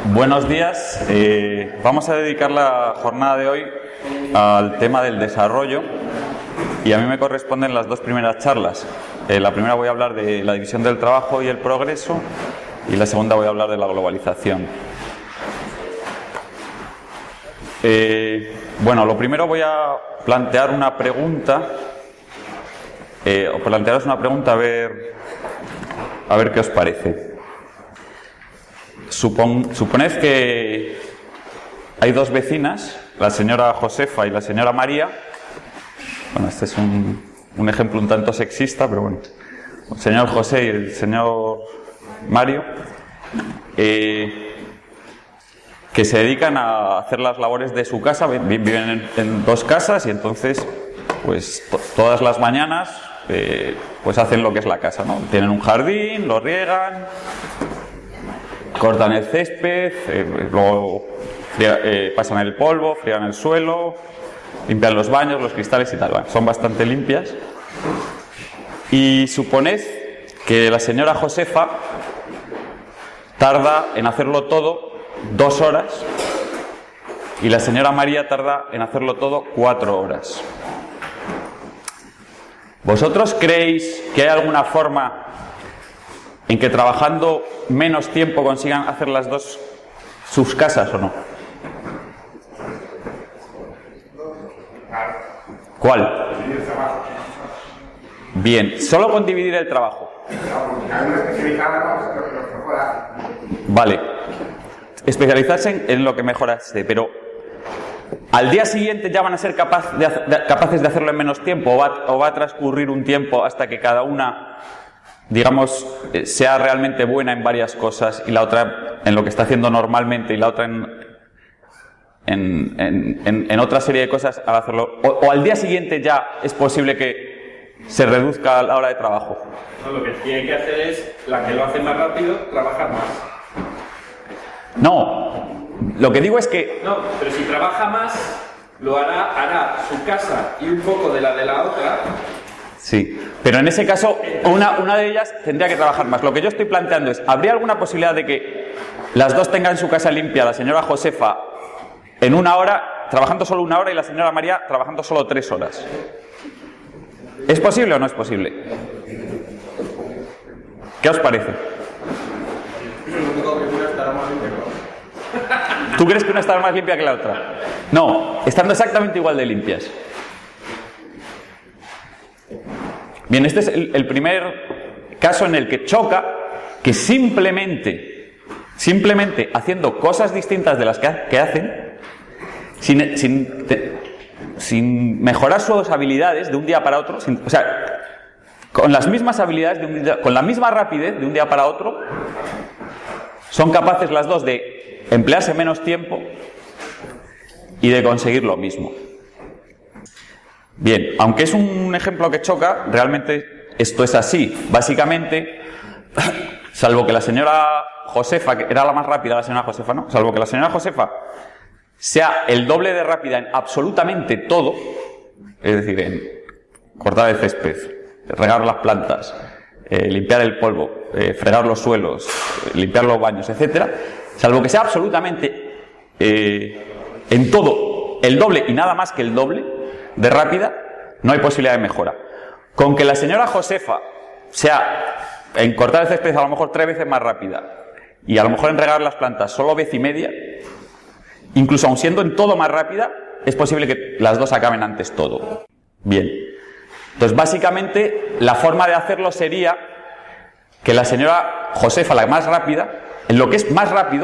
Buenos días. Vamos a dedicar la jornada de hoy al tema del desarrollo y a mí me corresponden las dos primeras charlas. La primera voy a hablar de la división del trabajo y el progreso y la segunda voy a hablar de la globalización. Bueno, lo primero voy a plantear una pregunta o plantearos una pregunta a ver qué os parece. Suponed que hay dos vecinas, la señora Josefa y la señora María. Bueno, este es un ejemplo un tanto sexista, pero bueno. El señor José y el señor Mario, que se dedican a hacer las labores de su casa, viven en dos casas y entonces, pues todas las mañanas, pues hacen lo que es la casa, ¿no? Tienen un jardín, lo riegan, cortan el césped, luego pasan el polvo, frían el suelo, limpian los baños, los cristales y tal. Bueno, son bastante limpias. Y suponed que la señora Josefa tarda en hacerlo todo 2 horas y la señora María tarda en hacerlo todo 4 horas. ¿Vosotros creéis que hay alguna forma en que trabajando menos tiempo consigan hacer las dos sus casas o no? ¿Cuál? Bien, solo con dividir el trabajo. Vale. Especializarse en lo que mejoraste, pero ¿al día siguiente ya van a ser capaces de hacerlo en menos tiempo o va a transcurrir un tiempo hasta que cada una, digamos, sea realmente buena en varias cosas y la otra en lo que está haciendo normalmente y la otra en otra serie de cosas al hacerlo? ¿O al día siguiente ya es posible que se reduzca la hora de trabajo? No, lo que tiene que hacer es, la que lo hace más rápido, trabajar más. No, lo que digo es que... No, pero si trabaja más, hará su casa y un poco de la otra. Sí, pero en ese caso, una de ellas tendría que trabajar más. Lo que yo estoy planteando es, ¿habría alguna posibilidad de que las dos tengan su casa limpia, la señora Josefa en 1 hora, trabajando solo 1 hora, y la señora María trabajando solo 3 horas? ¿Es posible o no es posible? ¿Qué os parece? ¿Tú crees que una estará más limpia que la otra? No, estando exactamente igual de limpias. Bien, este es el primer caso en el que choca que simplemente haciendo cosas distintas de las que hacen, sin mejorar sus habilidades de un día para otro, o sea, con las mismas habilidades, con la misma rapidez de un día para otro, son capaces las dos de emplearse menos tiempo y de conseguir lo mismo. Bien, aunque es un ejemplo que choca, realmente esto es así. Básicamente, salvo que la señora Josefa, que era la más rápida la señora Josefa, ¿no? Salvo que la señora Josefa sea el doble de rápida en absolutamente todo, es decir, en cortar el césped, regar las plantas, limpiar el polvo, fregar los suelos, limpiar los baños, etcétera, salvo que sea absolutamente en todo el doble y nada más que el doble de rápida, no hay posibilidad de mejora. Con que la señora Josefa sea en cortar el césped a lo mejor 3 veces más rápida y a lo mejor en regar las plantas solo 1,5 veces, incluso aun siendo en todo más rápida, es posible que las dos acaben antes todo. Bien. Entonces, básicamente, la forma de hacerlo sería que la señora Josefa, la más rápida, en lo que es más rápido,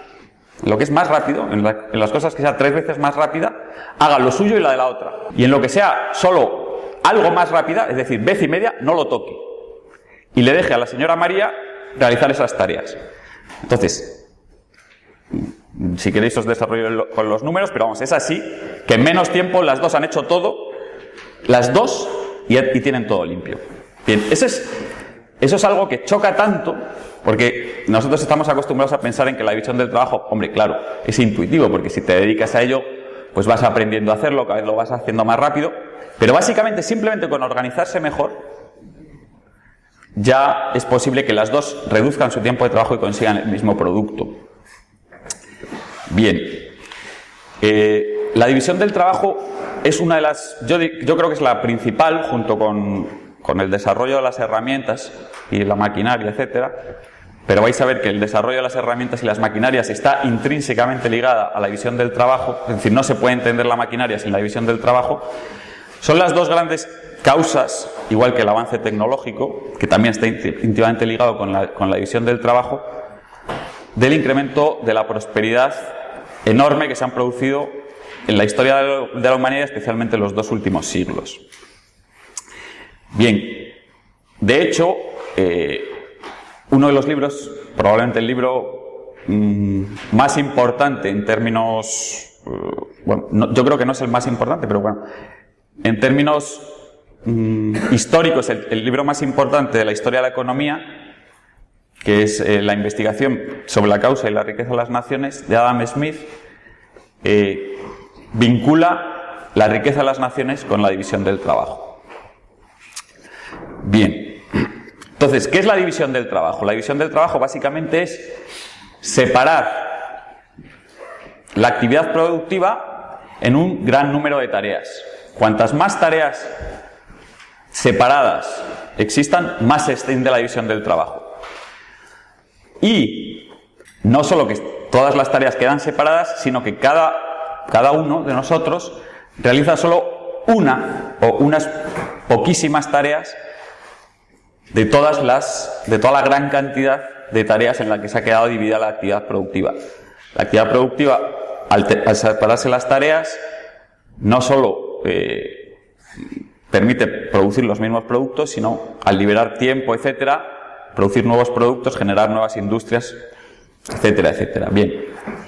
en las cosas que sea 3 veces más rápida, haga lo suyo y la de la otra. Y en lo que sea solo algo más rápida, es decir, 1,5 veces, no lo toque. Y le deje a la señora María realizar esas tareas. Entonces, si queréis os desarrollo con los números, pero vamos, es así, que en menos tiempo las dos han hecho todo, las dos, y tienen todo limpio. Bien, eso es algo que choca tanto, porque nosotros estamos acostumbrados a pensar en que la división del trabajo, hombre, claro, es intuitivo, porque si te dedicas a ello, pues vas aprendiendo a hacerlo, cada vez lo vas haciendo más rápido, pero básicamente, simplemente con organizarse mejor, ya es posible que las dos reduzcan su tiempo de trabajo y consigan el mismo producto. Bien. La división del trabajo es una de las... Yo creo que es la principal, junto con el desarrollo de las herramientas y la maquinaria, etcétera. Pero vais a ver que el desarrollo de las herramientas y las maquinarias está intrínsecamente ligada a la división del trabajo, es decir, no se puede entender la maquinaria sin la división del trabajo. Son las dos grandes causas, igual que el avance tecnológico, que también está íntimamente ligado con la división del trabajo, del incremento de la prosperidad enorme que se han producido en la historia de la humanidad, especialmente en los 2 últimos siglos. Bien, de hecho, uno de los libros, probablemente el libro más importante en términos... yo creo que no es el más importante, pero bueno, en términos históricos, el libro más importante de la historia de la economía, que es la investigación sobre la causa y la riqueza de las naciones, de Adam Smith, vincula la riqueza de las naciones con la división del trabajo. Bien. Entonces, ¿qué es la división del trabajo? La división del trabajo básicamente es separar la actividad productiva en un gran número de tareas. Cuantas más tareas separadas existan, más se extiende la división del trabajo. Y no solo que todas las tareas quedan separadas, sino que cada uno de nosotros realiza solo una o unas poquísimas tareas de toda la gran cantidad de tareas en la que se ha quedado dividida la actividad productiva. La actividad productiva, al separarse las tareas, no solo permite producir los mismos productos, sino al liberar tiempo, etcétera, producir nuevos productos, generar nuevas industrias, etcétera, etcétera. Bien.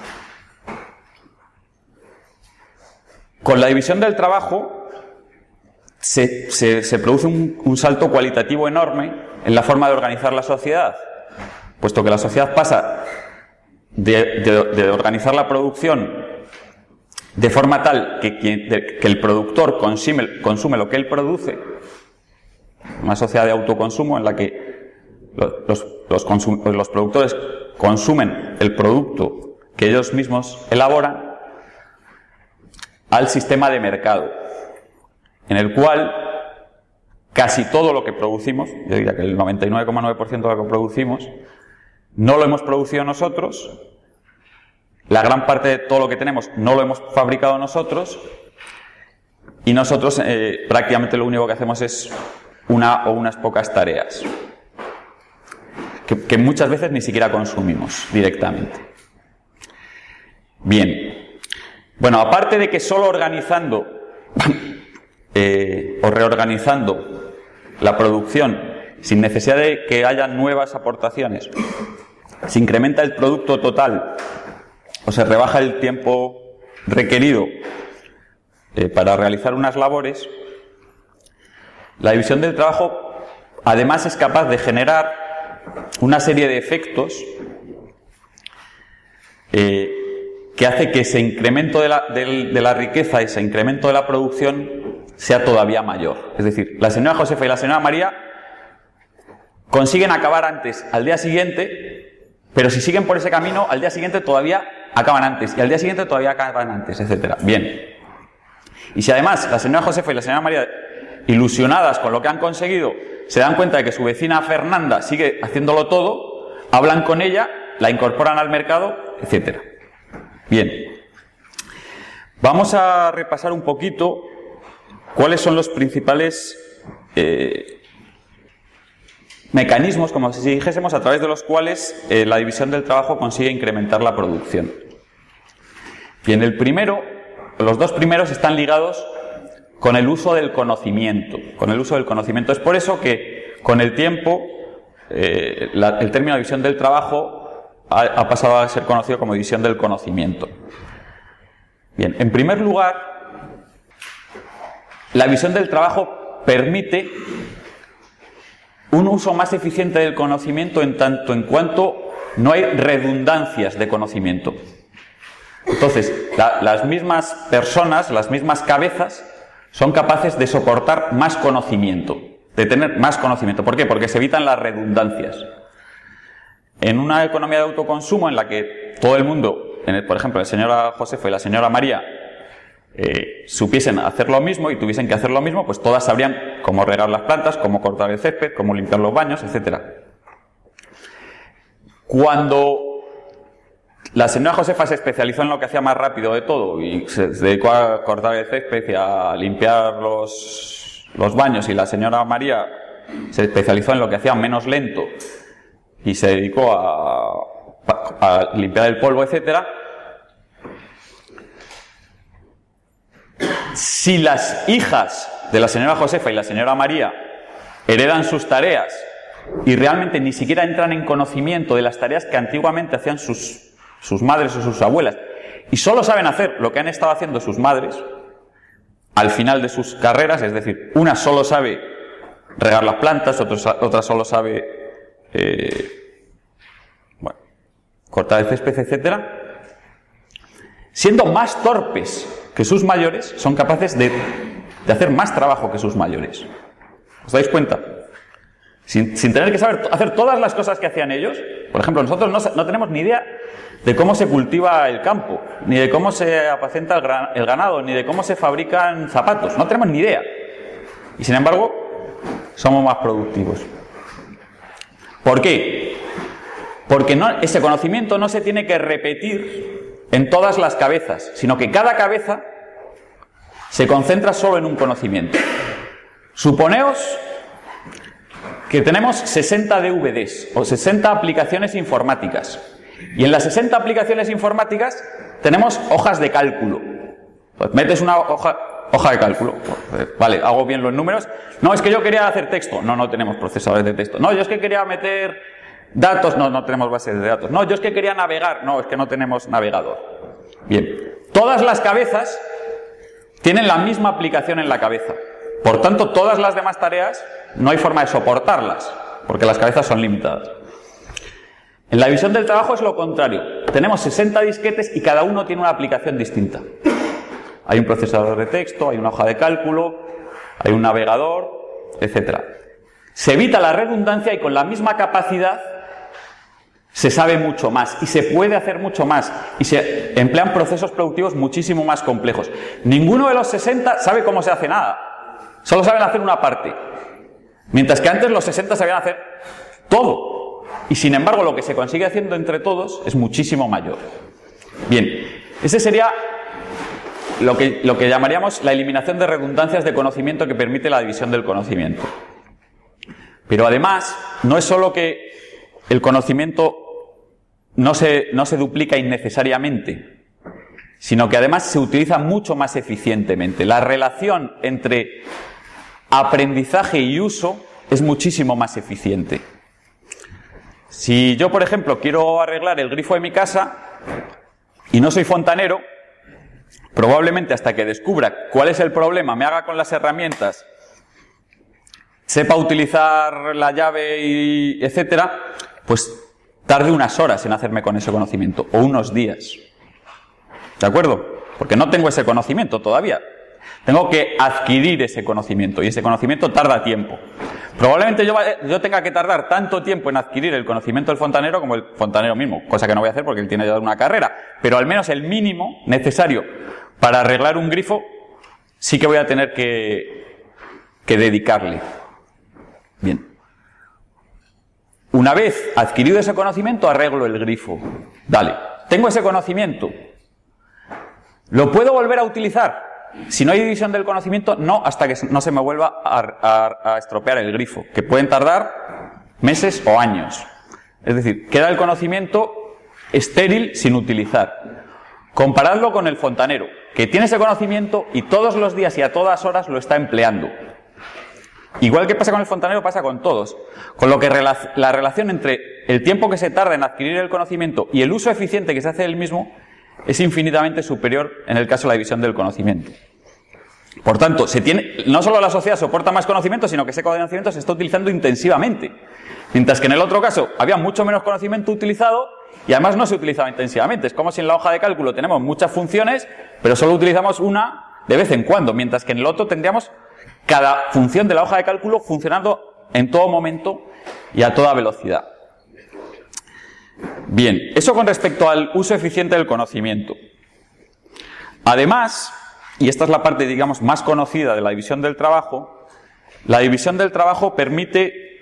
Con la división del trabajo se produce un salto cualitativo enorme en la forma de organizar la sociedad, puesto que la sociedad pasa de organizar la producción de forma tal que el productor consume lo que él produce, una sociedad de autoconsumo en la que los productores consumen el producto que ellos mismos elaboran, al sistema de mercado, en el cual casi todo lo que producimos, yo diría que el 99,9% de lo que producimos, no lo hemos producido nosotros, la gran parte de todo lo que tenemos no lo hemos fabricado nosotros, y nosotros prácticamente lo único que hacemos es una o unas pocas tareas, que muchas veces ni siquiera consumimos directamente. Bien. Bueno, aparte de que solo organizando o reorganizando la producción sin necesidad de que haya nuevas aportaciones, se incrementa el producto total o se rebaja el tiempo requerido para realizar unas labores, la división del trabajo además es capaz de generar una serie de efectos que hace que ese incremento de la riqueza, ese incremento de la producción sea todavía mayor. Es decir, la señora Josefa y la señora María consiguen acabar antes al día siguiente, pero si siguen por ese camino, al día siguiente todavía acaban antes, y al día siguiente todavía acaban antes, etc. Bien. Y si además la señora Josefa y la señora María, ilusionadas con lo que han conseguido, se dan cuenta de que su vecina Fernanda sigue haciéndolo todo, hablan con ella, la incorporan al mercado, etc. Bien. Vamos a repasar un poquito cuáles son los principales mecanismos, como si dijésemos, a través de los cuales la división del trabajo consigue incrementar la producción. Bien, los dos primeros están ligados con el uso del conocimiento. Es por eso que con el tiempo el término división del trabajo ha pasado a ser conocido como división del conocimiento. Bien, en primer lugar, la división del trabajo permite un uso más eficiente del conocimiento en tanto en cuanto no hay redundancias de conocimiento. Entonces, las mismas personas, las mismas cabezas, son capaces de soportar más conocimiento, de tener más conocimiento. ¿Por qué? Porque se evitan las redundancias. En una economía de autoconsumo en la que todo el mundo por ejemplo, la señora Josefa y la señora María supiesen hacer lo mismo y tuviesen que hacer lo mismo, pues todas sabrían cómo regar las plantas, cómo cortar el césped, cómo limpiar los baños, etc. Cuando la señora Josefa se especializó en lo que hacía más rápido de todo y se dedicó a cortar el césped y a limpiar los baños, y la señora María se especializó en lo que hacía menos lento y se dedicó a limpiar el polvo, etc. Si las hijas de la señora Josefa y la señora María heredan sus tareas y realmente ni siquiera entran en conocimiento de las tareas que antiguamente hacían sus madres o sus abuelas, y solo saben hacer lo que han estado haciendo sus madres al final de sus carreras, es decir, una solo sabe regar las plantas, otra solo sabe cortar el césped, etc. Siendo más torpes que sus mayores, son capaces de hacer más trabajo que sus mayores. ¿Os dais cuenta? Sin tener que saber hacer todas las cosas que hacían ellos. Por ejemplo, nosotros no tenemos ni idea de cómo se cultiva el campo, ni de cómo se apacenta el ganado, ni de cómo se fabrican zapatos. No tenemos ni idea. Y sin embargo, somos más productivos. ¿Por qué? Porque ese conocimiento no se tiene que repetir en todas las cabezas, sino que cada cabeza se concentra solo en un conocimiento. Suponeos que tenemos 60 DVDs o 60 aplicaciones informáticas, y en las 60 aplicaciones informáticas tenemos hojas de cálculo. Pues metes una hoja de cálculo, vale, hago bien los números. No, es que yo quería hacer texto. No tenemos procesadores de texto. No, yo es que quería meter datos. No tenemos bases de datos. No, yo es que quería navegar. No, es que no tenemos navegador. Bien, todas las cabezas tienen la misma aplicación en la cabeza. Por tanto, todas las demás tareas no hay forma de soportarlas, porque las cabezas son limitadas. En la división del trabajo es lo contrario. Tenemos 60 disquetes y cada uno tiene una aplicación distinta. Hay un procesador de texto, hay una hoja de cálculo, hay un navegador, etc. Se evita la redundancia y con la misma capacidad se sabe mucho más y se puede hacer mucho más y se emplean procesos productivos muchísimo más complejos. Ninguno de los 60 sabe cómo se hace nada. Solo saben hacer una parte. Mientras que antes los 60 sabían hacer todo. Y sin embargo lo que se consigue haciendo entre todos es muchísimo mayor. Bien, ese sería lo que llamaríamos la eliminación de redundancias de conocimiento que permite la división del conocimiento. Pero además, no es solo que el conocimiento no se duplica innecesariamente, sino que además se utiliza mucho más eficientemente. La relación entre aprendizaje y uso es muchísimo más eficiente. Si yo, por ejemplo, quiero arreglar el grifo de mi casa y no soy fontanero, probablemente hasta que descubra cuál es el problema, me haga con las herramientas, sepa utilizar la llave y etcétera, pues tarde unas horas en hacerme con ese conocimiento, o unos días. ¿De acuerdo? Porque no tengo ese conocimiento todavía. Tengo que adquirir ese conocimiento, y ese conocimiento tarda tiempo. Probablemente yo tenga que tardar tanto tiempo en adquirir el conocimiento del fontanero como el fontanero mismo, cosa que no voy a hacer porque él tiene ya una carrera, pero al menos el mínimo necesario para arreglar un grifo sí que voy a tener que dedicarle. Bien. Una vez adquirido ese conocimiento, arreglo el grifo. Dale, tengo ese conocimiento. ¿Lo puedo volver a utilizar? Si no hay división del conocimiento, no, hasta que no se me vuelva a estropear el grifo, que pueden tardar meses o años. Es decir, queda el conocimiento estéril sin utilizar. Comparadlo con el fontanero, que tiene ese conocimiento y todos los días y a todas horas lo está empleando. Igual que pasa con el fontanero, pasa con todos. Con lo que la relación entre el tiempo que se tarda en adquirir el conocimiento y el uso eficiente que se hace del mismo es infinitamente superior en el caso de la división del conocimiento. Por tanto, no solo la sociedad soporta más conocimiento, sino que ese conocimiento se está utilizando intensivamente. Mientras que en el otro caso había mucho menos conocimiento utilizado y además no se utilizaba intensivamente. Es como si en la hoja de cálculo tenemos muchas funciones, pero solo utilizamos una de vez en cuando, mientras que en el otro tendríamos cada función de la hoja de cálculo funcionando en todo momento y a toda velocidad. Bien, eso con respecto al uso eficiente del conocimiento. Además, y esta es la parte, digamos, más conocida de la división del trabajo, la división del trabajo permite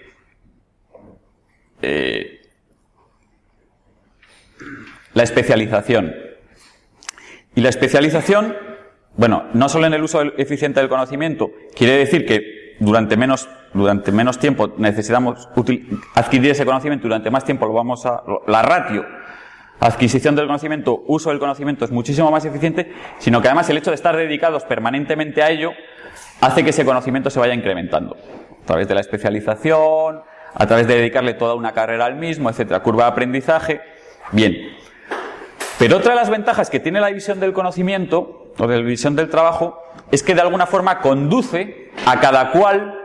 la especialización. Y la especialización, bueno, no solo en el uso eficiente del conocimiento, quiere decir que durante menos tiempo necesitamos adquirir ese conocimiento, durante más tiempo la ratio adquisición del conocimiento, uso del conocimiento es muchísimo más eficiente, sino que además el hecho de estar dedicados permanentemente a ello hace que ese conocimiento se vaya incrementando. A través de la especialización, a través de dedicarle toda una carrera al mismo, etcétera, curva de aprendizaje. Bien. Pero otra de las ventajas que tiene la división del conocimiento, o de la división del trabajo, es que de alguna forma conduce a cada cual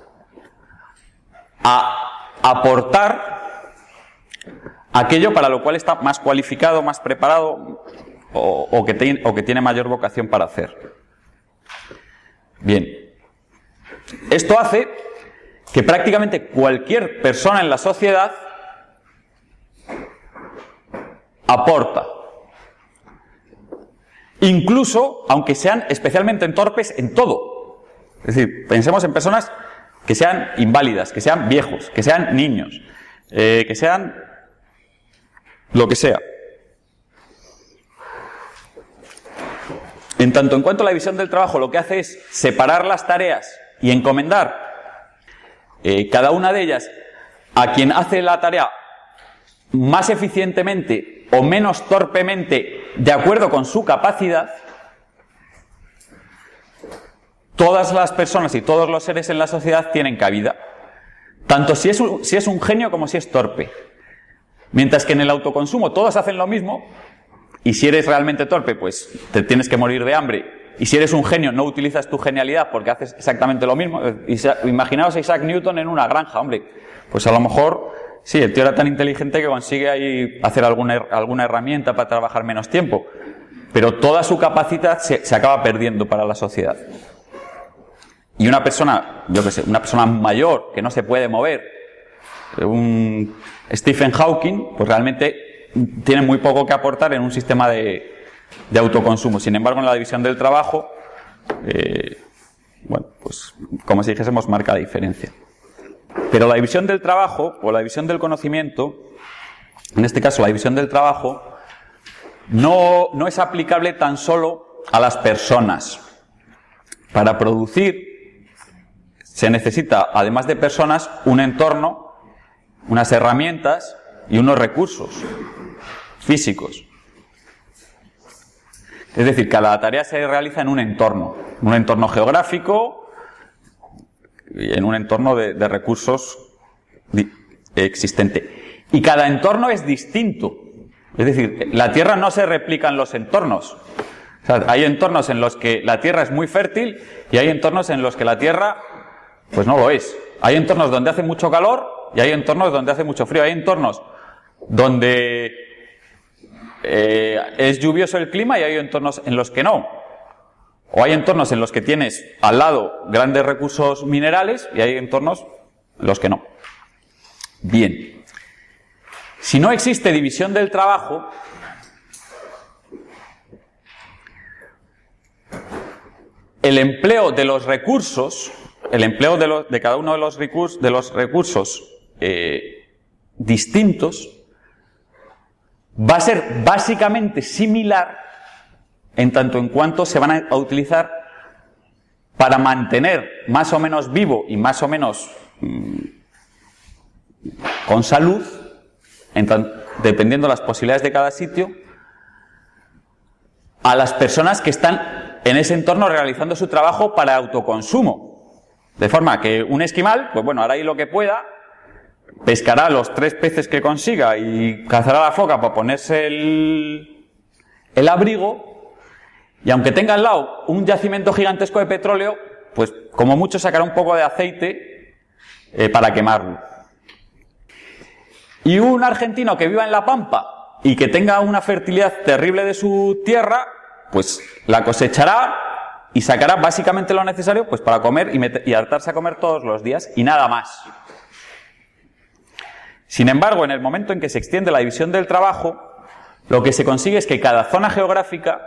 a aportar aquello para lo cual está más cualificado, más preparado o que tiene mayor vocación para hacer. Bien. Esto hace que prácticamente cualquier persona en la sociedad aporta. Incluso, aunque sean especialmente torpes en todo. Es decir, pensemos en personas que sean inválidas, que sean viejos, que sean niños, que sean lo que sea. En tanto en cuanto la división del trabajo lo que hace es separar las tareas y encomendar cada una de ellas a quien hace la tarea más eficientemente o menos torpemente de acuerdo con su capacidad, todas las personas y todos los seres en la sociedad tienen cabida, tanto si es un genio como si es torpe. Mientras que en el autoconsumo todos hacen lo mismo, y si eres realmente torpe, pues te tienes que morir de hambre, y si eres un genio no utilizas tu genialidad porque haces exactamente lo mismo. Imaginaos a Isaac Newton en una granja, hombre, pues a lo mejor sí, el tío era tan inteligente que consigue ahí hacer alguna herramienta para trabajar menos tiempo, pero toda su capacidad se acaba perdiendo para la sociedad. Y una persona, yo qué sé, una persona mayor que no se puede mover, un Stephen Hawking, pues realmente tiene muy poco que aportar en un sistema de autoconsumo. Sin embargo, en la división del trabajo, bueno, pues como si dijésemos, marca la diferencia. Pero la división del trabajo, o la división del conocimiento, en este caso la división del trabajo, no es aplicable tan solo a las personas. Para producir se necesita, además de personas, un entorno, unas herramientas y unos recursos físicos. Es decir, cada tarea se realiza en un entorno geográfico y en un entorno de recursos existente. Y cada entorno es distinto. Es decir, la Tierra no se replica en los entornos. O sea, hay entornos en los que la Tierra es muy fértil y hay entornos en los que la Tierra pues no lo es. Hay entornos donde hace mucho calor y hay entornos donde hace mucho frío. Hay entornos donde es lluvioso el clima y hay entornos en los que no. O hay entornos en los que tienes al lado grandes recursos minerales y hay entornos en los que no. Bien. Si no existe división del trabajo, el empleo de los recursos, el empleo de cada uno de los recursos distintos va a ser básicamente similar en tanto en cuanto se van a utilizar para mantener más o menos vivo y más o menos con salud, dependiendo de las posibilidades de cada sitio, a las personas que están en ese entorno realizando su trabajo para autoconsumo. De forma que un esquimal, pues bueno, hará ahí lo que pueda, pescará los 3 peces que consiga y cazará la foca para ponerse el abrigo, y aunque tenga al lado un yacimiento gigantesco de petróleo, pues como mucho sacará un poco de aceite para quemarlo. Y un argentino que viva en la pampa y que tenga una fertilidad terrible de su tierra, pues la cosechará y sacará básicamente lo necesario pues para comer y hartarse a comer todos los días y nada más. Sin embargo, en el momento en que se extiende la división del trabajo, lo que se consigue es que cada zona geográfica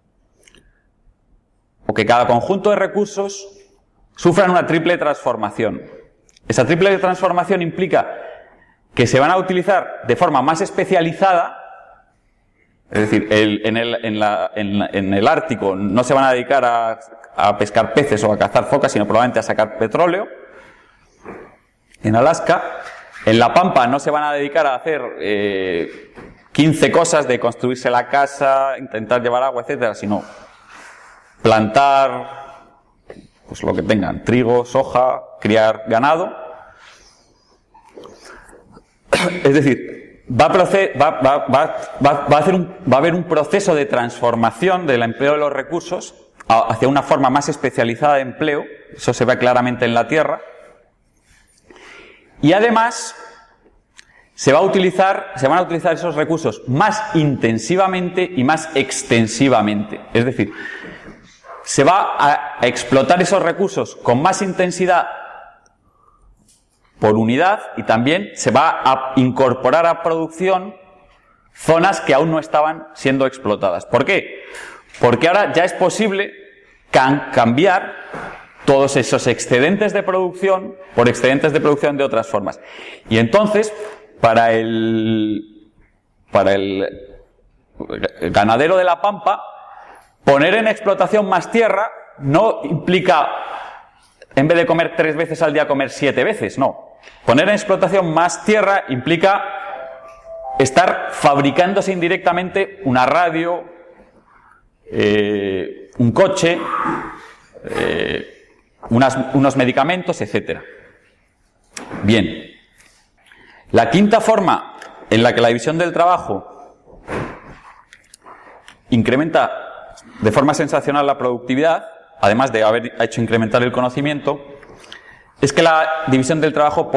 o que cada conjunto de recursos sufran una triple transformación. Esa triple transformación implica que se van a utilizar de forma más especializada, es decir, en el Ártico no se van a dedicar a pescar peces o a cazar focas, sino probablemente a sacar petróleo. En Alaska, en la Pampa no se van a dedicar a hacer 15 cosas de construirse la casa, intentar llevar agua, etcétera, sino plantar pues lo que tengan, trigo, soja, criar ganado. Es decir, va a haber un proceso de transformación del empleo de los recursos hacia una forma más especializada de empleo. Eso se ve claramente en la Tierra. Y además se van a utilizar esos recursos más intensivamente y más extensivamente. Es decir, se va a explotar esos recursos con más intensidad por unidad y también se va a incorporar a producción zonas que aún no estaban siendo explotadas. ¿Por qué? Porque ahora ya es posible cambiar todos esos excedentes de producción por excedentes de producción de otras formas. Y entonces, para el ganadero de la Pampa, poner en explotación más tierra no implica, en vez de comer 3 veces al día, comer 7 veces, no. Poner en explotación más tierra implica estar fabricándose indirectamente una radio, un coche, unos medicamentos, etc. Bien. La quinta forma en la que la división del trabajo incrementa de forma sensacional la productividad, además de haber hecho incrementar el conocimiento, es que la división del trabajo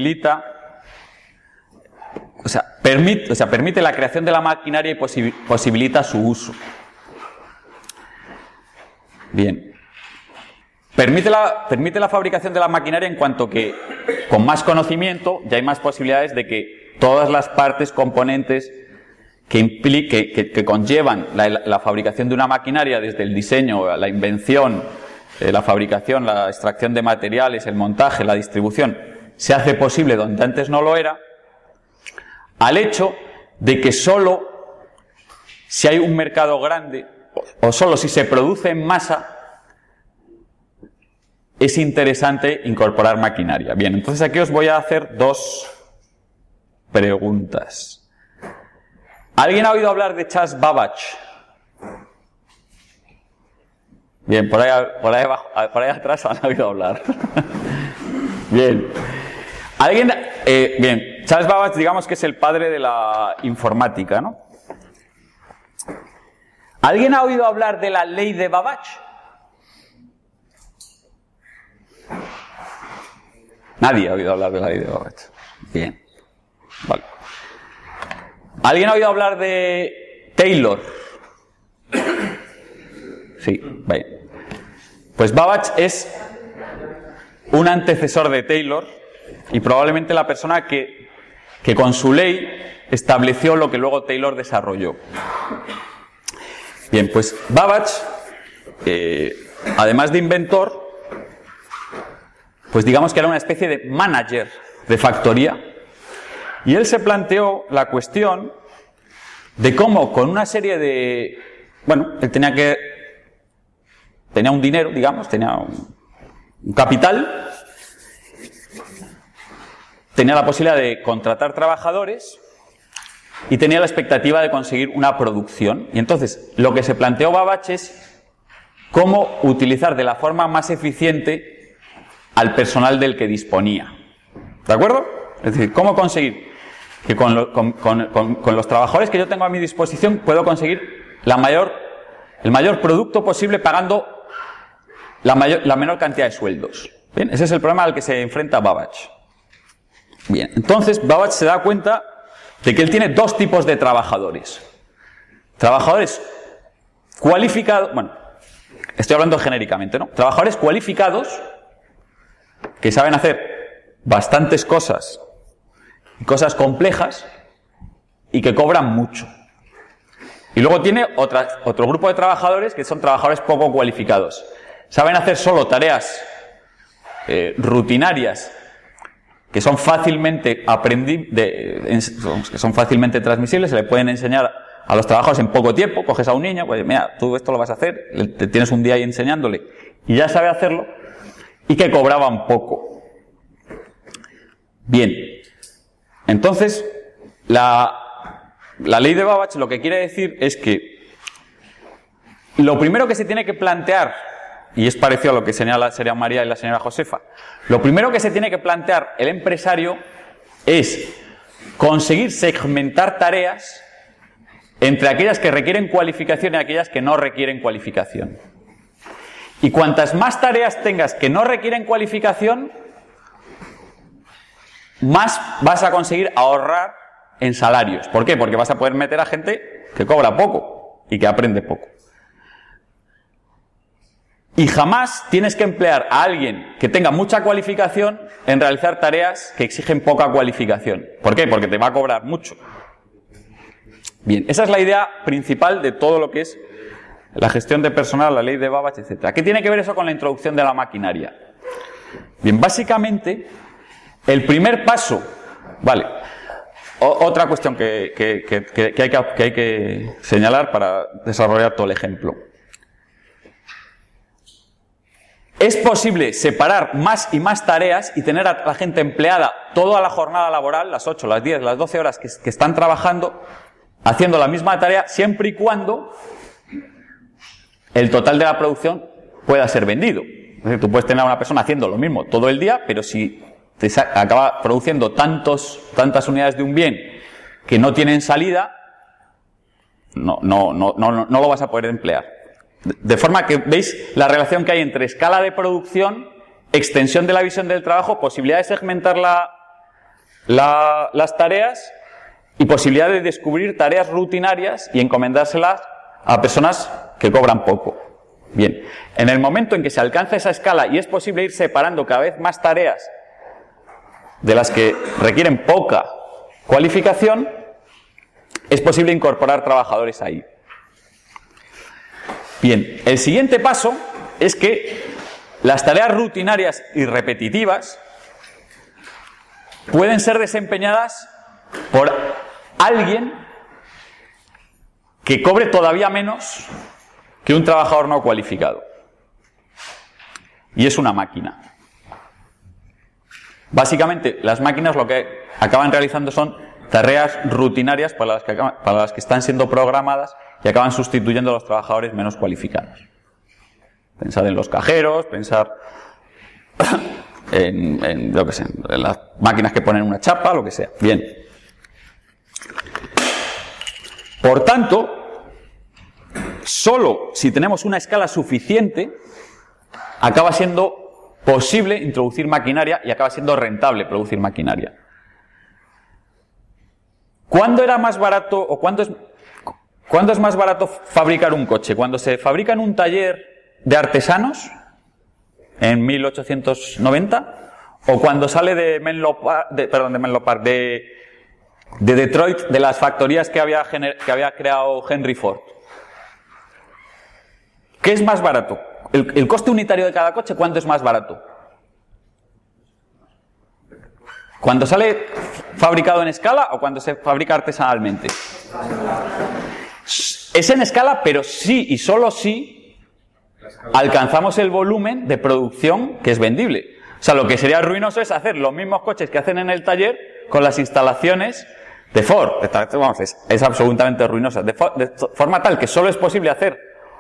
permite la creación de la maquinaria y posibilita su uso. Bien. Permite la fabricación de la maquinaria en cuanto que con más conocimiento ya hay más posibilidades de que todas las partes, componentes que conllevan la fabricación de una maquinaria, desde el diseño, la invención, la fabricación, la extracción de materiales, el montaje, la distribución, se hace posible donde antes no lo era, al hecho de que solo si hay un mercado grande o solo si se produce en masa es interesante incorporar maquinaria. Bien, entonces aquí os voy a hacer 2 preguntas. ¿Alguien ha oído hablar de Charles Babbage? Bien, por ahí atrás han oído hablar. Bien. Bien, Charles Babbage, digamos que es el padre de la informática, ¿no? ¿Alguien ha oído hablar de la ley de Babbage? Nadie ha oído hablar de la ley de Babbage. Bien. Vale. ¿Alguien ha oído hablar de Taylor? Sí, vale. Pues Babbage es un antecesor de Taylor y probablemente la persona que con su ley estableció lo que luego Taylor desarrolló. Bien, pues Babbage, además de inventor, pues digamos que era una especie de manager de factoría, y él se planteó la cuestión de cómo con una serie de... Bueno, él tenía un dinero, digamos, tenía un capital, tenía la posibilidad de contratar trabajadores y tenía la expectativa de conseguir una producción. Y entonces lo que se planteó Babbage es cómo utilizar de la forma más eficiente al personal del que disponía. ¿De acuerdo? Es decir, cómo conseguir que con los trabajadores que yo tengo a mi disposición puedo conseguir el mayor producto posible pagando la menor cantidad de sueldos. Bien, ese es el problema al que se enfrenta Babbage. Bien, entonces Babbage se da cuenta de que él tiene 2 tipos de trabajadores. Trabajadores cualificados, bueno, estoy hablando genéricamente, ¿no? Trabajadores cualificados que saben hacer bastantes cosas cosas complejas y que cobran mucho. Y luego tiene otro grupo de trabajadores que son trabajadores poco cualificados. Saben hacer solo tareas rutinarias que son fácilmente que son fácilmente transmisibles, se le pueden enseñar a los trabajadores en poco tiempo. Coges a un niño, pues mira, tú esto lo vas a hacer, te tienes un día ahí enseñándole y ya sabe hacerlo, y que cobraban poco. Bien, entonces la ley de Babbage lo que quiere decir es que lo primero que se tiene que plantear, y es parecido a lo que señala la señora María y la señora Josefa, lo primero que se tiene que plantear el empresario es conseguir segmentar tareas entre aquellas que requieren cualificación y aquellas que no requieren cualificación. Y cuantas más tareas tengas que no requieren cualificación, más vas a conseguir ahorrar en salarios. ¿Por qué? Porque vas a poder meter a gente que cobra poco y que aprende poco. Y jamás tienes que emplear a alguien que tenga mucha cualificación en realizar tareas que exigen poca cualificación. ¿Por qué? Porque te va a cobrar mucho. Bien, esa es la idea principal de todo lo que es la gestión de personal, la ley de Babbage, etc. ¿Qué tiene que ver eso con la introducción de la maquinaria? Bien, básicamente, el primer paso, vale, otra cuestión que hay que señalar para desarrollar todo el ejemplo. Es posible separar más y más tareas y tener a la gente empleada toda la jornada laboral, las 8, las 10, las 12 horas que están trabajando, haciendo la misma tarea, siempre y cuando el total de la producción pueda ser vendido. Es decir, tú puedes tener a una persona haciendo lo mismo todo el día, pero si te acaba produciendo tantas unidades de un bien que no tienen salida, no lo vas a poder emplear. De forma que veis la relación que hay entre escala de producción, extensión de la visión del trabajo, posibilidad de segmentar las tareas y posibilidad de descubrir tareas rutinarias y encomendárselas a personas que cobran poco. Bien, en el momento en que se alcanza esa escala y es posible ir separando cada vez más tareas de las que requieren poca cualificación, es posible incorporar trabajadores ahí. Bien, el siguiente paso es que las tareas rutinarias y repetitivas pueden ser desempeñadas por alguien que cobre todavía menos que un trabajador no cualificado. Y es una máquina. Básicamente, las máquinas lo que acaban realizando son tareas rutinarias para las que están siendo programadas y acaban sustituyendo a los trabajadores menos cualificados. Pensar en los cajeros, pensar en las máquinas que ponen una chapa, lo que sea. Bien. Por tanto, solo si tenemos una escala suficiente, acaba siendo posible introducir maquinaria y acaba siendo rentable producir maquinaria. ¿Cuándo era más barato o cuándo es más barato fabricar un coche? ¿Cuando se fabrica en un taller de artesanos en 1890? ¿O cuando sale de Detroit, de las factorías que había creado Henry Ford? ¿Qué es más barato? ¿El coste unitario de cada coche cuánto es más barato? ¿Cuando sale fabricado en escala o cuando se fabrica artesanalmente? Es en escala, pero sí y solo si alcanzamos el volumen de producción que es vendible. O sea, lo que sería ruinoso es hacer los mismos coches que hacen en el taller con las instalaciones de Ford. Vamos, es absolutamente ruinosa. De forma tal que solo es posible hacer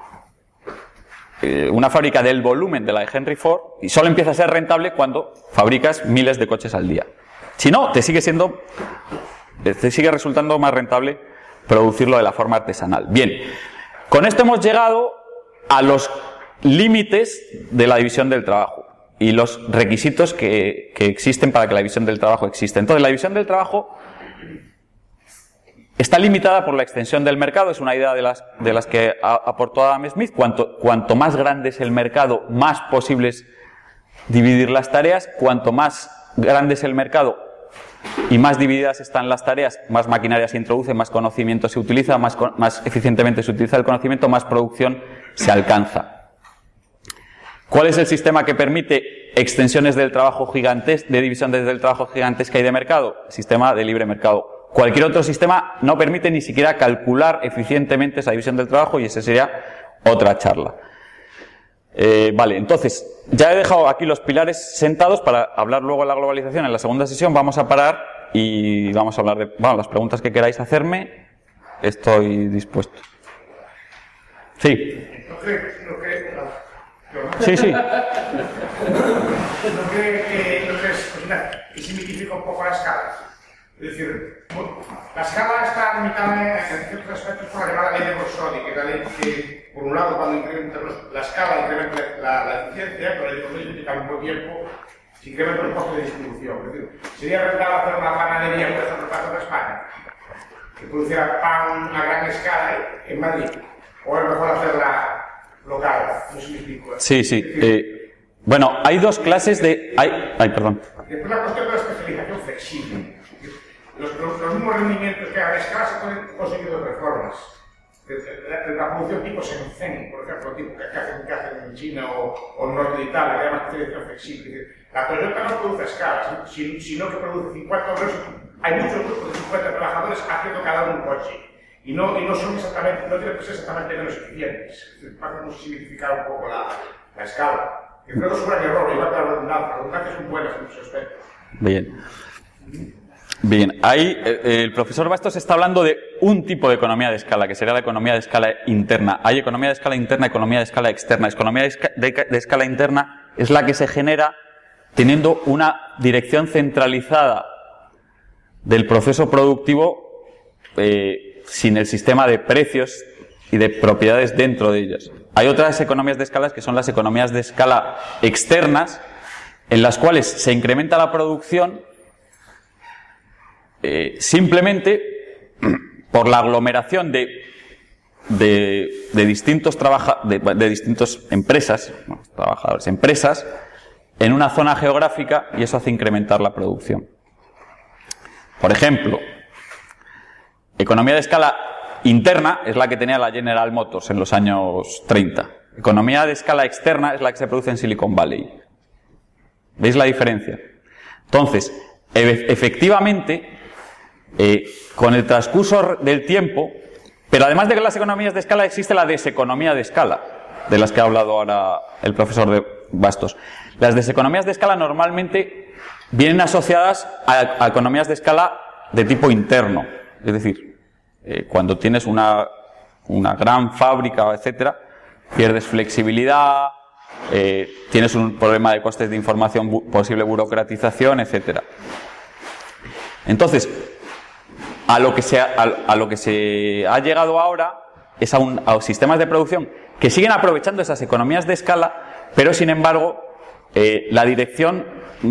una fábrica del volumen de la de Henry Ford y solo empieza a ser rentable cuando fabricas miles de coches al día. Si no, te sigue resultando más rentable producirlo de la forma artesanal. Bien, con esto hemos llegado a los límites de la división del trabajo y los requisitos que existen para que la división del trabajo exista. Entonces, la división del trabajo está limitada por la extensión del mercado, es una idea de las que aportó Adam Smith. Cuanto más grande es el mercado, más posible es dividir las tareas. Cuanto más grande es el mercado, y más divididas están las tareas, más maquinaria se introduce, más conocimiento se utiliza, más eficientemente se utiliza el conocimiento, más producción se alcanza. ¿Cuál es el sistema que permite extensiones del trabajo gigantes, de división desde el trabajo gigantesca y de mercado? El sistema de libre mercado. Cualquier otro sistema no permite ni siquiera calcular eficientemente esa división del trabajo, y esa sería otra charla. Vale, entonces, ya he dejado aquí los pilares sentados para hablar luego de la globalización. En la segunda sesión vamos a parar y vamos a hablar de las preguntas que queráis hacerme. Estoy dispuesto. Sí. Sí. ¿No cree que simplifica un poco la escala? Es decir, la escala está limitada en ciertos aspectos por la llamada ley de Borsodi, que es la ley que, por un lado, cuando incrementa la escala, incrementa la eficiencia, pero la ley de Borsodi implica al mismo tiempo se incrementa el costo de distribución. Es decir, sería rentable hacer una panadería, por ejemplo, para toda España, que produciera pan a gran escala en Madrid, o es mejor hacerla local, no sé si me explico. Sí. Bueno, hay dos clases de... perdón. Después la cuestión de la especialización flexible. Los mismos rendimientos que a la escala se pueden conseguir de otras formas. La producción tipo Shenzhen, por ejemplo, tipo que hacen en China o en el norte de Italia, que hay más especialización flexible. La Toyota no produce a escala, sino que produce 50 obreros. Hay muchos grupos de 50 trabajadores haciendo cada uno un coche. Y no son exactamente, no tienen que ser exactamente menos eficientes. Vamos a simplificar un poco la escala. Que creo que es un gran error, igual que la redundancia. Las redundancias son buenas en muchos aspectos. Bien, ahí el profesor Bastos está hablando de un tipo de economía de escala, que sería la economía de escala interna. Hay economía de escala interna, economía de escala externa. Economía de escala interna es la que se genera teniendo una dirección centralizada del proceso productivo sin el sistema de precios y de propiedades dentro de ellas. Hay otras economías de escala que son las economías de escala externas, en las cuales se incrementa la producción simplemente por la aglomeración de distintos empresas, trabajadores, empresas, en una zona geográfica, y eso hace incrementar la producción. Por ejemplo, economía de escala interna es la que tenía la General Motors en los años 30. Economía de escala externa es la que se produce en Silicon Valley. ¿Veis la diferencia? Entonces, efectivamente, con el transcurso del tiempo, pero además de las economías de escala, existe la deseconomía de escala, de las que ha hablado ahora el profesor de Bastos. Las deseconomías de escala normalmente vienen asociadas a economías de escala de tipo interno. Es decir, cuando tienes una gran fábrica, etcétera, pierdes flexibilidad, tienes un problema de costes de información, posible burocratización, etcétera. Entonces, a lo que se ha llegado ahora es a sistemas de producción que siguen aprovechando esas economías de escala, pero sin embargo la dirección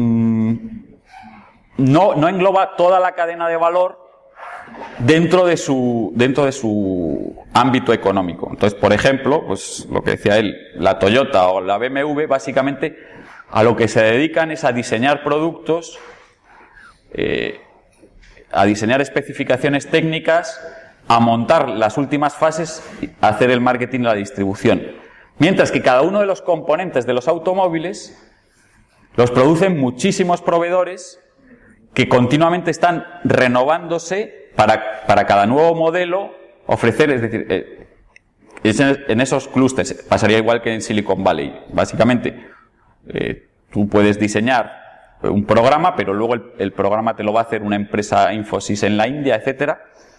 no engloba toda la cadena de valor dentro de su ámbito económico. Entonces, por ejemplo, pues lo que decía él, la Toyota o la BMW básicamente a lo que se dedican es a diseñar productos, a diseñar especificaciones técnicas, a montar las últimas fases, a hacer el marketing y la distribución. Mientras que cada uno de los componentes de los automóviles los producen muchísimos proveedores que continuamente están renovándose para cada nuevo modelo ofrecer, es decir, en esos clústeres pasaría igual que en Silicon Valley. Básicamente, tú puedes diseñar un programa, pero luego el programa te lo va a hacer una empresa Infosys en la India, etcétera.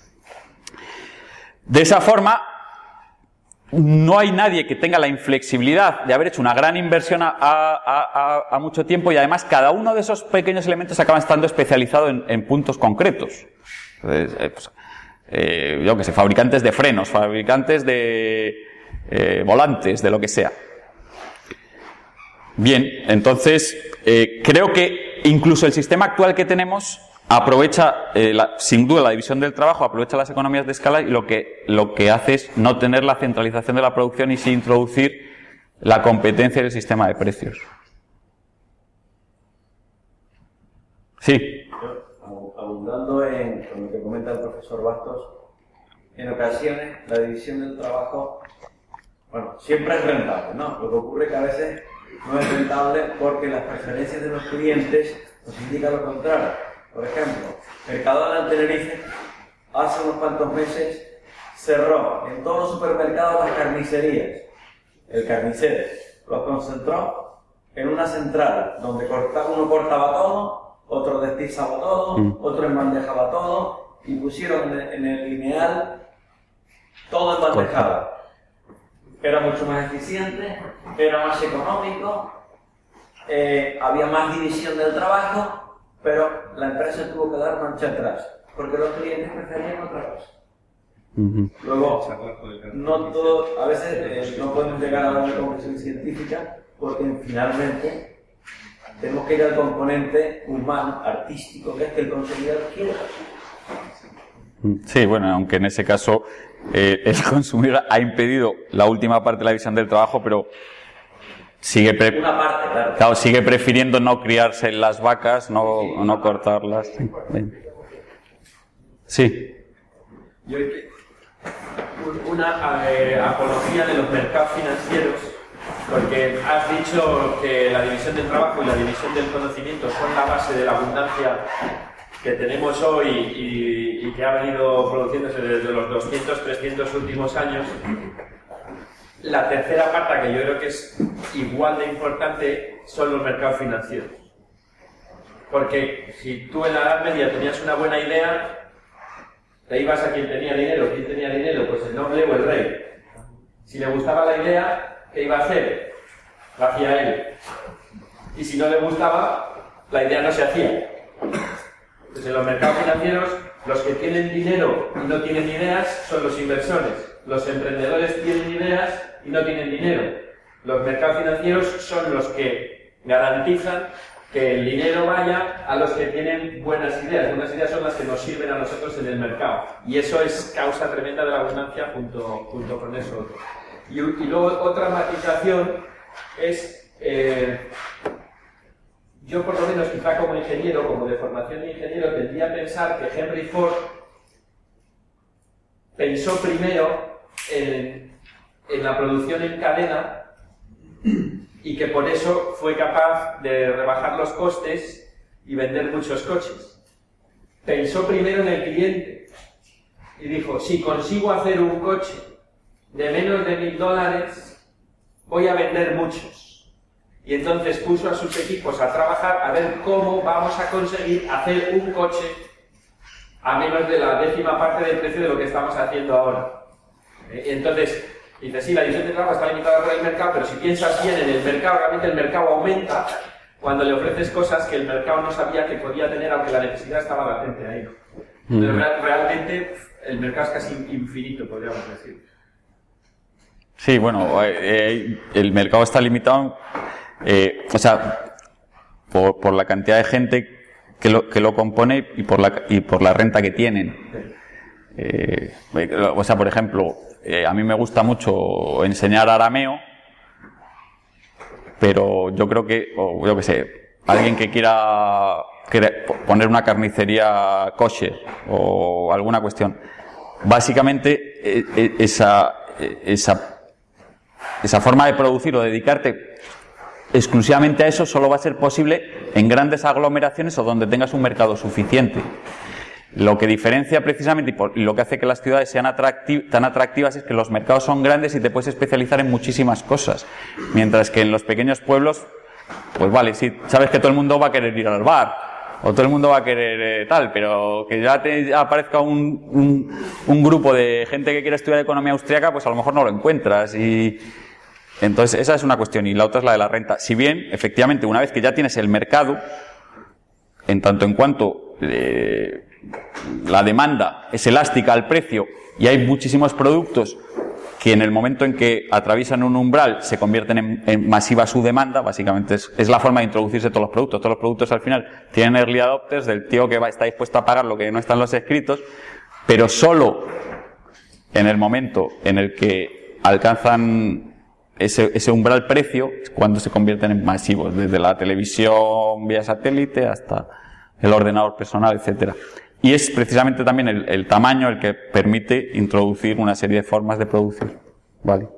De esa forma, no hay nadie que tenga la inflexibilidad de haber hecho una gran inversión a mucho tiempo, y además cada uno de esos pequeños elementos acaba estando especializado en puntos concretos. Entonces, yo que sé, fabricantes de frenos, fabricantes de volantes, de lo que sea. Bien, entonces creo que incluso el sistema actual que tenemos aprovecha, sin duda, la división del trabajo, aprovecha las economías de escala, y lo que hace es no tener la centralización de la producción y sí introducir la competencia del sistema de precios. Sí. Yo ahondando con lo que comenta el profesor Bastos, en ocasiones la división del trabajo, bueno, siempre es rentable, ¿no? Lo que ocurre es que a veces no es rentable porque las preferencias de los clientes nos indican lo contrario. Por ejemplo, Mercadona en Tenerife hace unos cuantos meses cerró en todos los supermercados las carnicerías. El carnicero los concentró en una central donde uno cortaba todo, otro destizaba todo, otro embandejaba todo y pusieron en el lineal todo embandejado. Era mucho más eficiente, era más económico, había más división del trabajo, pero la empresa tuvo que dar marcha atrás porque los clientes preferían otra cosa. Luego, no todo, a veces no podemos llegar a una conclusión científica porque finalmente tenemos que ir al componente humano, artístico, que es que el consumidor quiere. Sí, bueno, aunque en ese caso el consumidor ha impedido la última parte de la visión del trabajo, pero sigue, sigue prefiriendo no criarse las vacas, no cortarlas. Sí. Una apología de los mercados financieros, porque has dicho que la división del trabajo y la división del conocimiento son la base de la abundancia que tenemos hoy y que ha venido produciéndose desde los 200, 300 últimos años. La tercera pata, que yo creo que es igual de importante, son los mercados financieros. Porque si tú en la Edad Media tenías una buena idea, te ibas a quien tenía dinero. ¿Quién tenía dinero? Pues el noble o el rey. Si le gustaba la idea, ¿qué iba a hacer? La hacía él. Y si no le gustaba, la idea no se hacía. Entonces en los mercados financieros, los que tienen dinero y no tienen ideas son los inversores. Los emprendedores tienen ideas y no tienen dinero. Los mercados financieros son los que garantizan que el dinero vaya a los que tienen buenas ideas. Buenas ideas son las que nos sirven a nosotros en el mercado. Y eso es causa tremenda de la abundancia junto con eso otro. Y luego otra matización es, yo por lo menos quizá como ingeniero, como de formación de ingeniero, tendría a pensar que Henry Ford pensó primero en la producción en cadena y que por eso fue capaz de rebajar los costes y vender muchos coches. Pensó primero en el cliente y dijo, si consigo hacer un coche de menos de $1000, voy a vender muchos. Y entonces puso a sus equipos a trabajar a ver cómo vamos a conseguir hacer un coche a menos de la 10ª parte del precio de lo que estamos haciendo ahora. Entonces, dice, sí, la división de trabajo está limitada por el mercado, pero si piensas bien en el mercado, realmente el mercado aumenta cuando le ofreces cosas que el mercado no sabía que podía tener, aunque la necesidad estaba latente ahí. Pero realmente el mercado es casi infinito, podríamos decir. Sí, bueno, el mercado está limitado, o sea, por la cantidad de gente que lo compone y por la renta que tienen. O sea, por ejemplo, a mí me gusta mucho enseñar arameo, pero yo creo que, o yo qué sé, alguien que quiera poner una carnicería kosher o alguna cuestión, básicamente esa forma de producir o dedicarte exclusivamente a eso solo va a ser posible en grandes aglomeraciones o donde tengas un mercado suficiente. Lo que diferencia precisamente y lo que hace que las ciudades sean tan atractivas es que los mercados son grandes y te puedes especializar en muchísimas cosas. Mientras que en los pequeños pueblos, pues vale, sí, sabes que todo el mundo va a querer ir al bar o todo el mundo va a querer tal, pero que ya te aparezca un grupo de gente que quiere estudiar economía austríaca, pues a lo mejor no lo encuentras. Y entonces esa es una cuestión y la otra es la de la renta. Si bien, efectivamente, una vez que ya tienes el mercado, en tanto en cuanto la demanda es elástica al precio y hay muchísimos productos que en el momento en que atraviesan un umbral se convierten en masiva su demanda, básicamente es la forma de introducirse todos los productos. Todos los productos al final tienen early adopters del tío que está dispuesto a pagar lo que no está en los escritos, pero solo en el momento en el que alcanzan ese umbral precio es cuando se convierten en masivos, desde la televisión vía satélite hasta el ordenador personal, etcétera. Y es precisamente también el tamaño el que permite introducir una serie de formas de producir. Vale.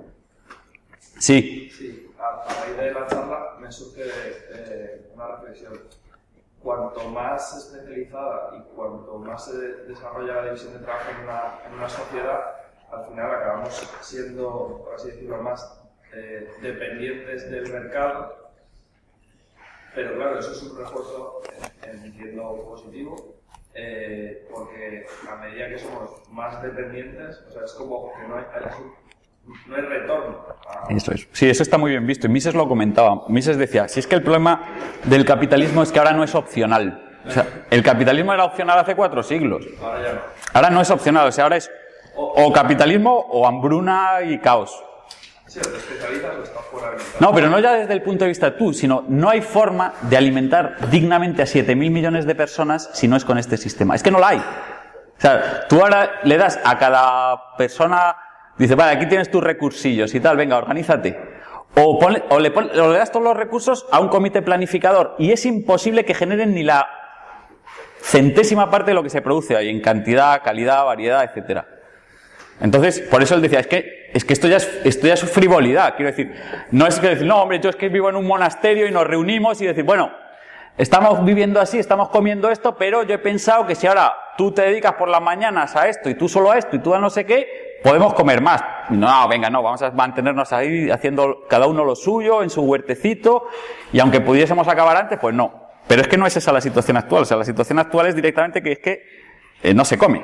Sí. Sí, a raíz de la charla me surge una reflexión. Cuanto más especializada y cuanto más se desarrolla la división de trabajo en una sociedad, al final acabamos siendo, por así decirlo, más dependientes del mercado. Pero claro, eso es un refuerzo, entiendo, positivo, porque a medida que somos más dependientes, o sea, es como que no hay retorno. Eso es. Sí, eso está muy bien visto. Y Mises lo comentaba. Mises decía, si es que el problema del capitalismo es que ahora no es opcional. O sea, el capitalismo era opcional hace 4 siglos. Ahora ya no. Ahora no es opcional, o sea, ahora es o capitalismo o hambruna y caos. Sí, o te especializas o estás fuera del mercado. No, pero no ya desde el punto de vista tú, sino no hay forma de alimentar dignamente a 7.000 millones de personas si no es con este sistema. Es que no la hay. O sea, tú ahora le das a cada persona, dice, vale, aquí tienes tus recursillos y tal, venga, organízate. O le das todos los recursos a un comité planificador y es imposible que generen ni la centésima parte de lo que se produce ahí en cantidad, calidad, variedad, etcétera. Entonces, por eso él decía, es que esto ya es frivolidad, quiero decir, no es que decir, no, hombre, yo es que vivo en un monasterio y nos reunimos y decir, bueno, estamos viviendo así, estamos comiendo esto, pero yo he pensado que si ahora tú te dedicas por las mañanas a esto y tú solo a esto y tú a no sé qué, podemos comer más. No, venga, no, vamos a mantenernos ahí haciendo cada uno lo suyo en su huertecito y aunque pudiésemos acabar antes, pues no. Pero es que no es esa la situación actual, o sea, la situación actual es directamente que es que no se come.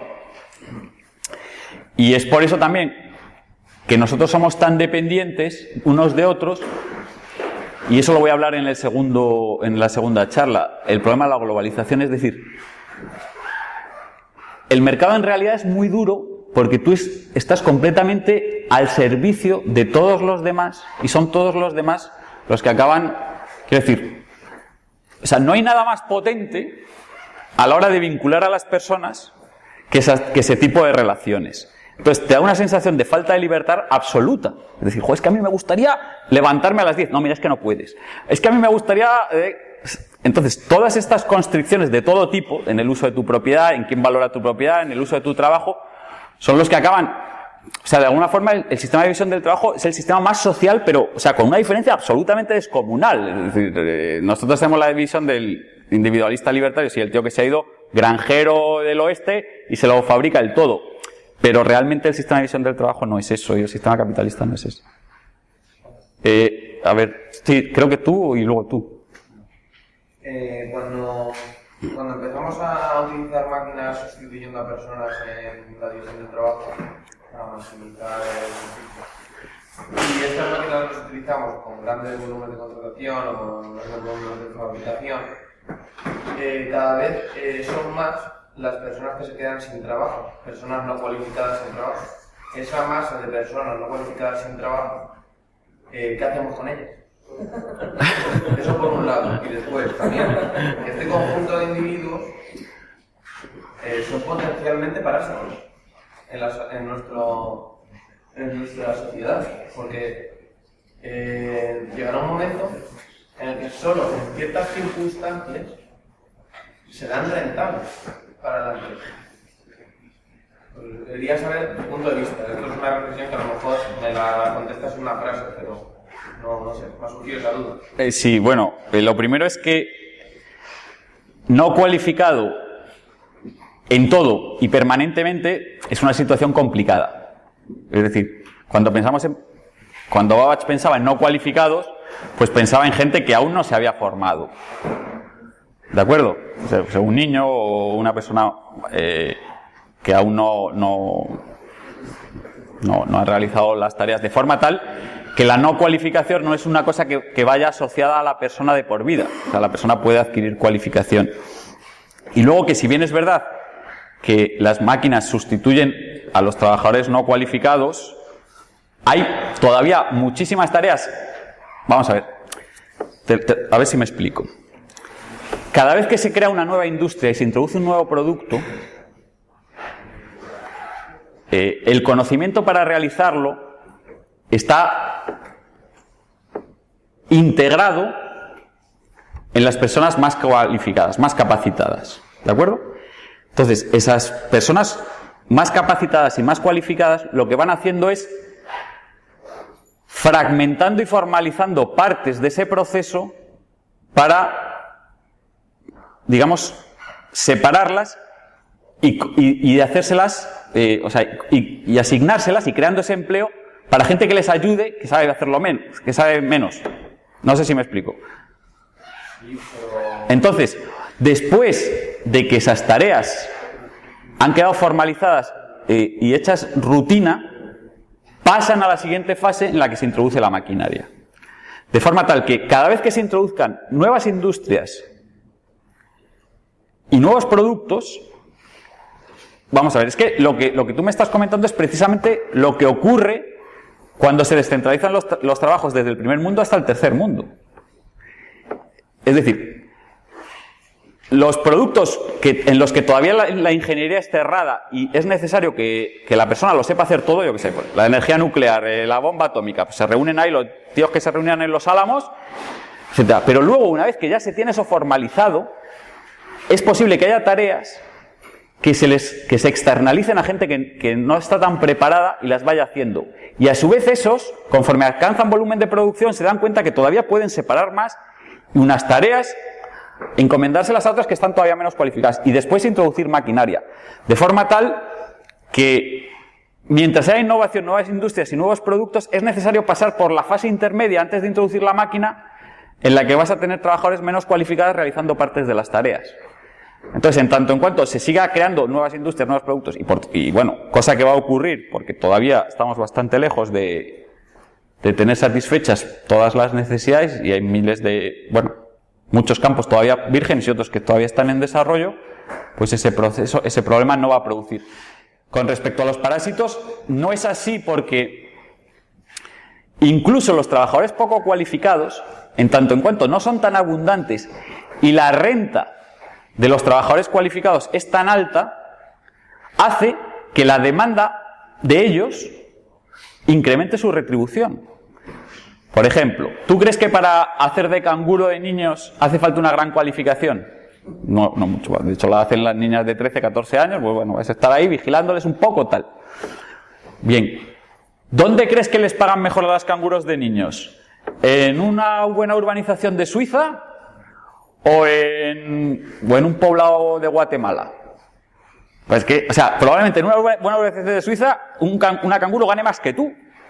Y es por eso también que nosotros somos tan dependientes unos de otros, y eso lo voy a hablar en la segunda charla, el problema de la globalización, es decir, el mercado en realidad es muy duro porque tú estás completamente al servicio de todos los demás y son todos los demás los que acaban, quiero decir, o sea, no hay nada más potente a la hora de vincular a las personas que ese tipo de relaciones. Entonces te da una sensación de falta de libertad absoluta. Es decir, es que a mí me gustaría levantarme a las 10. No, mira, es que no puedes. Es que a mí me gustaría... Entonces, todas estas constricciones de todo tipo, en el uso de tu propiedad, en quién valora tu propiedad, en el uso de tu trabajo, son los que acaban... O sea, de alguna forma el sistema de división del trabajo es el sistema más social, pero, o sea, con una diferencia absolutamente descomunal. Es decir, nosotros tenemos la división del individualista libertario, sí, el tío que se ha ido granjero del oeste y se lo fabrica el todo. Pero realmente el sistema de división del trabajo no es eso, y el sistema capitalista no es eso. A ver, sí, creo que tú y luego tú. Cuando empezamos a utilizar máquinas sustituyendo a personas en la división del trabajo, para maximizar el beneficio, y estas máquinas las utilizamos con grandes volúmenes de contratación o con grandes volúmenes de fabricación, cada vez son más las personas que se quedan sin trabajo, personas no cualificadas sin trabajo. Esa masa de personas no cualificadas sin trabajo, ¿qué hacemos con ellas? Eso por un lado. Y después también, este conjunto de individuos son potencialmente parásitos en nuestra sociedad, porque llegará un momento en el que solo en ciertas circunstancias serán rentables para la empresa. Pues quería saber tu punto de vista. Esto es una reflexión que a lo mejor me la contestas en una frase, pero no sé, me ha surgido esa duda. Sí, bueno, lo primero es que no cualificado en todo y permanentemente es una situación complicada. Es decir, cuando Babbage pensaba en no cualificados, pues pensaba en gente que aún no se había formado. ¿De acuerdo? O sea, un niño o una persona que aún no ha realizado las tareas de forma tal que la no cualificación no es una cosa que vaya asociada a la persona de por vida. O sea, la persona puede adquirir cualificación. Y luego que si bien es verdad que las máquinas sustituyen a los trabajadores no cualificados, hay todavía muchísimas tareas. Vamos a ver. A ver si me explico. Cada vez que se crea una nueva industria y se introduce un nuevo producto, el conocimiento para realizarlo está integrado en las personas más cualificadas, más capacitadas. ¿De acuerdo? Entonces, esas personas más capacitadas y más cualificadas lo que van haciendo es fragmentando y formalizando partes de ese proceso para, digamos, separarlas y hacérselas, y asignárselas y creando ese empleo para gente que les ayude, que sabe hacerlo menos, que sabe menos. No sé si me explico. Entonces, después de que esas tareas han quedado formalizadas y hechas rutina, pasan a la siguiente fase en la que se introduce la maquinaria. De forma tal que cada vez que se introduzcan nuevas industrias y nuevos productos, vamos a ver, es que lo que tú me estás comentando es precisamente lo que ocurre cuando se descentralizan los trabajos desde el primer mundo hasta el tercer mundo. Es decir, los productos en los que todavía la ingeniería es cerrada y es necesario que la persona lo sepa hacer todo, yo qué sé, pues, la energía nuclear, la bomba atómica, pues se reúnen ahí los tíos que se reunían en los Álamos, etc. Pero luego, una vez que ya se tiene eso formalizado, es posible que haya tareas que se externalicen a gente que no está tan preparada y las vaya haciendo. Y a su vez esos, conforme alcanzan volumen de producción, se dan cuenta que todavía pueden separar más unas tareas, encomendárselas a otras que están todavía menos cualificadas y después introducir maquinaria. De forma tal que mientras haya innovación, nuevas industrias y nuevos productos, es necesario pasar por la fase intermedia antes de introducir la máquina, en la que vas a tener trabajadores menos cualificados realizando partes de las tareas. Entonces, en tanto en cuanto se siga creando nuevas industrias, nuevos productos, y bueno, cosa que va a ocurrir, porque todavía estamos bastante lejos de tener satisfechas todas las necesidades, y hay miles de, muchos campos todavía vírgenes y otros que todavía están en desarrollo, pues ese problema no va a producir. Con respecto a los parásitos, no es así, porque incluso los trabajadores poco cualificados, en tanto en cuanto no son tan abundantes y la renta de los trabajadores cualificados es tan alta, hace que la demanda de ellos incremente su retribución. Por ejemplo, ¿tú crees que para hacer de canguro de niños hace falta una gran cualificación? No mucho. De hecho, la hacen las niñas de 13, 14 años, pues bueno, es estar ahí vigilándoles un poco tal. Bien, ¿dónde crees que les pagan mejor a las canguros de niños? ¿En una buena urbanización de Suiza o en un poblado de Guatemala? Pues que, probablemente en una buena urbanización de Suiza una canguro gane más que tú.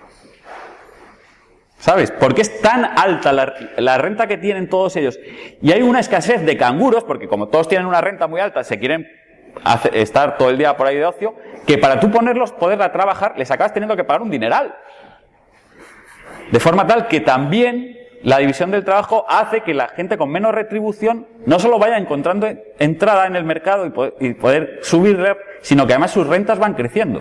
¿Sabes? Porque es tan alta la renta que tienen todos ellos. Y hay una escasez de canguros, porque como todos tienen una renta muy alta, se quieren estar todo el día por ahí de ocio, que para tú poder a trabajar, les acabas teniendo que pagar un dineral. De forma tal que también la división del trabajo hace que la gente con menos retribución no solo vaya encontrando entrada en el mercado y poder subir, sino que además sus rentas van creciendo.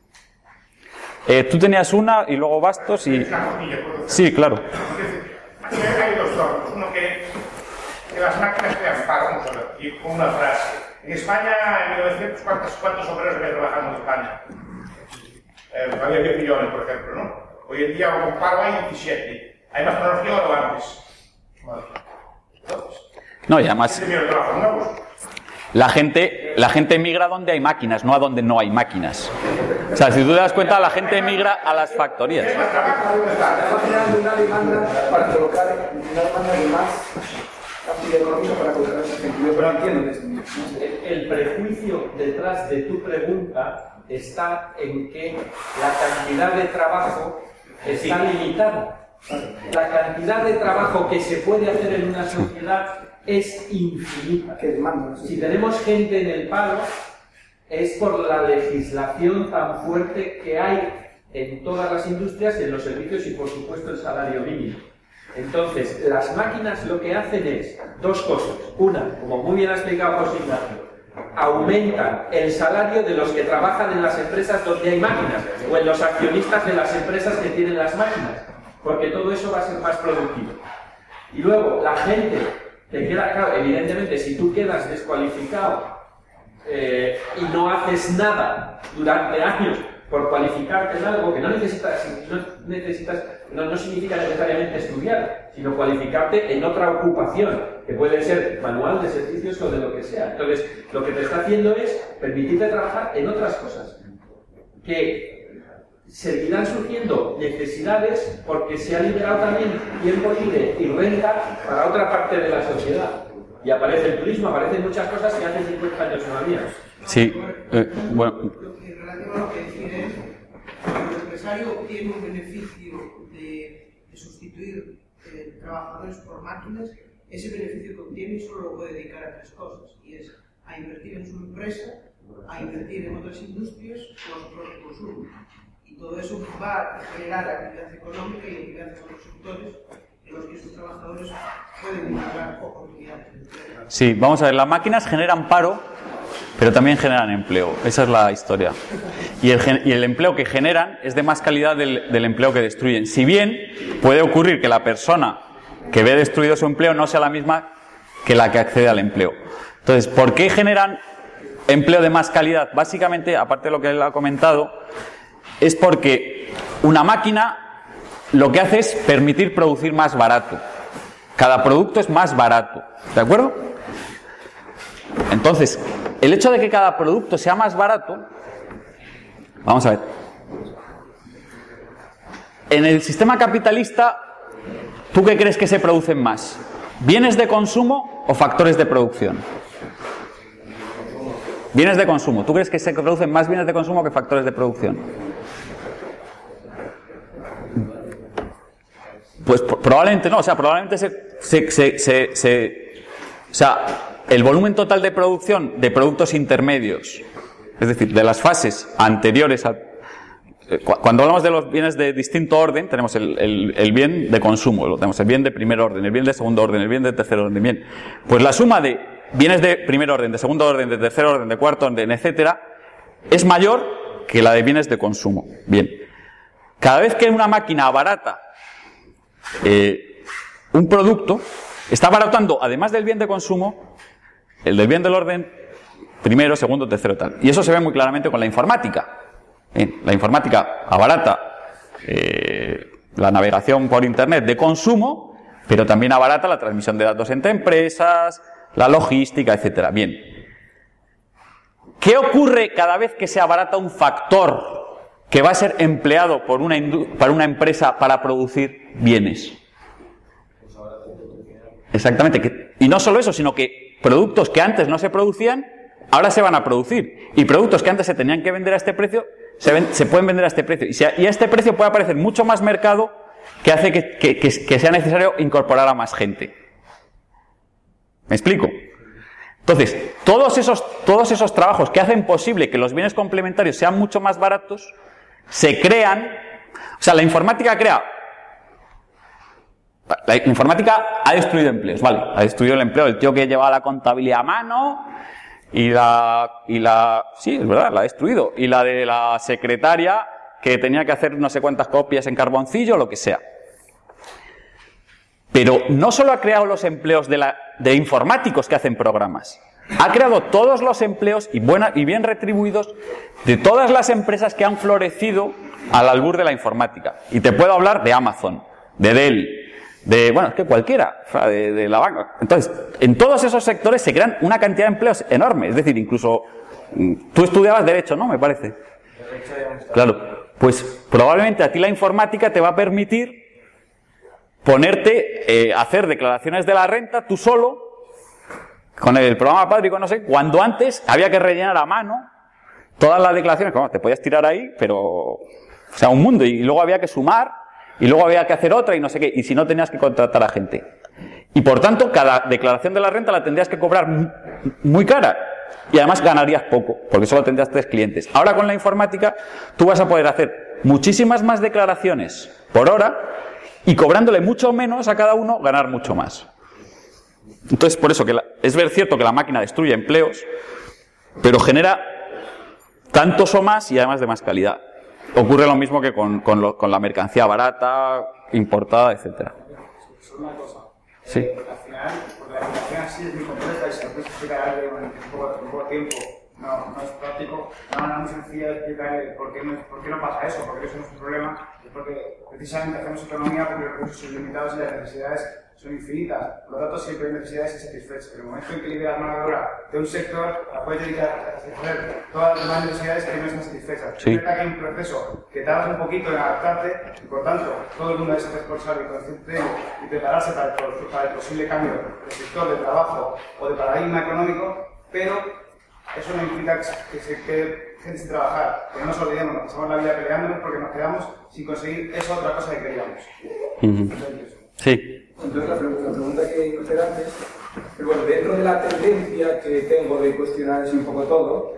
Tú tenías una y luego Bastos y... Sí, claro. Aquí hay dos tornos. Uno que las máquinas crean paro, vamos a ver, y con una frase. En España, en 1900, ¿cuántos obreros había trabajando en España? Había 10 millones, por ejemplo, ¿no? Hoy en día, con paro hay 17. ¿Hay más tecnología o no antes? Vale. Entonces, no, y además... trabajo nuevos. La gente emigra donde hay máquinas, no a donde no hay máquinas. O sea, si tú te das cuenta, la gente emigra a las factorías. Está generando una demanda para colocar una demanda de más capital económico para colocar esa gente. Yo no entiendo esto. El prejuicio detrás de tu pregunta está en que la cantidad de trabajo está limitada. La cantidad de trabajo que se puede hacer en una sociedad es infinita. Si tenemos gente en el paro, es por la legislación tan fuerte que hay en todas las industrias, en los servicios y, por supuesto, el salario mínimo. Entonces, las máquinas lo que hacen es dos cosas. Una, como muy bien ha explicado José Ignacio, aumentan el salario de los que trabajan en las empresas donde hay máquinas o en los accionistas de las empresas que tienen las máquinas, porque todo eso va a ser más productivo. Y luego, la gente que queda, claro, evidentemente, si tú quedas descualificado y no haces nada durante años por cualificarte en algo que no significa necesariamente estudiar, sino cualificarte en otra ocupación, que puede ser manual de servicios o de lo que sea. Entonces, lo que te está haciendo es permitirte trabajar en otras cosas, que seguirán surgiendo necesidades porque se ha liberado también tiempo libre y renta para otra parte de la sociedad. Y aparece el turismo, aparecen muchas cosas que hace 50 años no había. Sí, bueno. Lo que relativo a lo que decir es, cuando el empresario obtiene un beneficio de sustituir trabajadores por máquinas, ese beneficio que obtiene solo lo puede dedicar a tres cosas, y es a invertir en su empresa, a invertir en otras industrias o a su propio consumo. Y todo eso va a generar actividad económica y actividad en otros sectores en los que sus trabajadores pueden encontrar oportunidades de empleo. Sí, vamos a ver, las máquinas generan paro, pero también generan empleo. Esa es la historia. Y el empleo que generan es de más calidad del empleo que destruyen. Si bien puede ocurrir que la persona que ve destruido su empleo no sea la misma que la que accede al empleo. Entonces, ¿por qué generan empleo de más calidad? Básicamente, aparte de lo que él ha comentado, es porque una máquina lo que hace es permitir producir más barato. Cada producto es más barato. ¿De acuerdo? Entonces, el hecho de que cada producto sea más barato, vamos a ver, en el sistema capitalista, ¿tú qué crees que se producen más? ¿Bienes de consumo o factores de producción? Bienes de consumo. ¿Tú crees que se producen más bienes de consumo que factores de producción? Pues probablemente no, o sea, probablemente el volumen total de producción de productos intermedios, es decir, de las fases anteriores a... Cuando hablamos de los bienes de distinto orden, tenemos el bien de consumo, tenemos el bien de primer orden, el bien de segundo orden, el bien de tercer orden, bien. Pues la suma de bienes de primer orden, de segundo orden, de tercer orden, de cuarto orden, etcétera, es mayor que la de bienes de consumo. Bien. Cada vez que una máquina abarata un producto, está abaratando, además del bien de consumo, el del bien del orden primero, segundo, tercero, tal. Y eso se ve muy claramente con la informática. La informática abarata la navegación por internet de consumo, pero también abarata la transmisión de datos entre empresas, la logística, etcétera. Bien. ¿Qué ocurre cada vez que se abarata un factor que va a ser empleado por una empresa para producir bienes? Exactamente. Y no solo eso, sino que productos que antes no se producían, ahora se van a producir. Y productos que antes se tenían que vender a este precio, se pueden vender a este precio. Y a este precio puede aparecer mucho más mercado que hace que sea necesario incorporar a más gente. ¿Me explico? Entonces, todos esos trabajos que hacen posible que los bienes complementarios sean mucho más baratos, se crean... O sea, la informática ha destruido empleos, ¿vale? Ha destruido el empleo del tío que llevaba la contabilidad a mano sí, es verdad, la ha destruido. Y la de la secretaria que tenía que hacer no sé cuántas copias en carboncillo, lo que sea. Pero no solo ha creado los empleos de informáticos que hacen programas, ha creado todos los empleos y bien retribuidos de todas las empresas que han florecido al albur de la informática. Y te puedo hablar de Amazon, de Dell, es que cualquiera, de la banca. Entonces, en todos esos sectores se crean una cantidad de empleos enorme. Es decir, incluso tú estudiabas Derecho, ¿no? Me parece. Claro. Pues probablemente a ti la informática te va a permitir ponerte a hacer declaraciones de la renta tú solo, con el programa Padre y con no sé, cuando antes había que rellenar a mano todas las declaraciones. Bueno, te podías tirar ahí, pero... O sea, un mundo. Y luego había que sumar, y luego había que hacer otra y no sé qué, y si no tenías que contratar a gente. Y por tanto, cada declaración de la renta la tendrías que cobrar muy cara. Y además ganarías poco, porque solo tendrías 3 clientes. Ahora con la informática, tú vas a poder hacer muchísimas más declaraciones por hora, y cobrándole mucho menos a cada uno, ganar mucho más. Entonces, por eso que es cierto que la máquina destruye empleos, pero genera tantos o más y además de más calidad. Ocurre lo mismo que con la mercancía barata, importada, etcétera. Solo una cosa. Sí. Al final, porque la información así es muy compleja y se lo puedes explicar a alguien en poco tiempo no es práctico. Una manera muy sencilla de explicar por qué no pasa eso, porque eso no es un problema, es porque precisamente hacemos economía porque los recursos son limitados y las necesidades son infinitas. Por lo tanto, siempre hay necesidades insatisfechas. En el momento en que liberas mano de obra de un sector, la puedes dedicar a satisfacer todas las demás necesidades que no están satisfechas. Sí. Es verdad que hay un proceso que tardas un poquito en adaptarte y, por tanto, todo el mundo debe ser responsable y consciente de ello y prepararse para el posible cambio del sector de trabajo o de paradigma económico, pero eso no implica que se quede gente sin trabajar, que no nos olvidemos, nos pasamos la vida peleándonos porque nos quedamos sin conseguir esa otra cosa que queríamos. Sí. Entonces la pregunta que iba a hacer antes, pero bueno, dentro de la tendencia que tengo de cuestionar así un poco todo,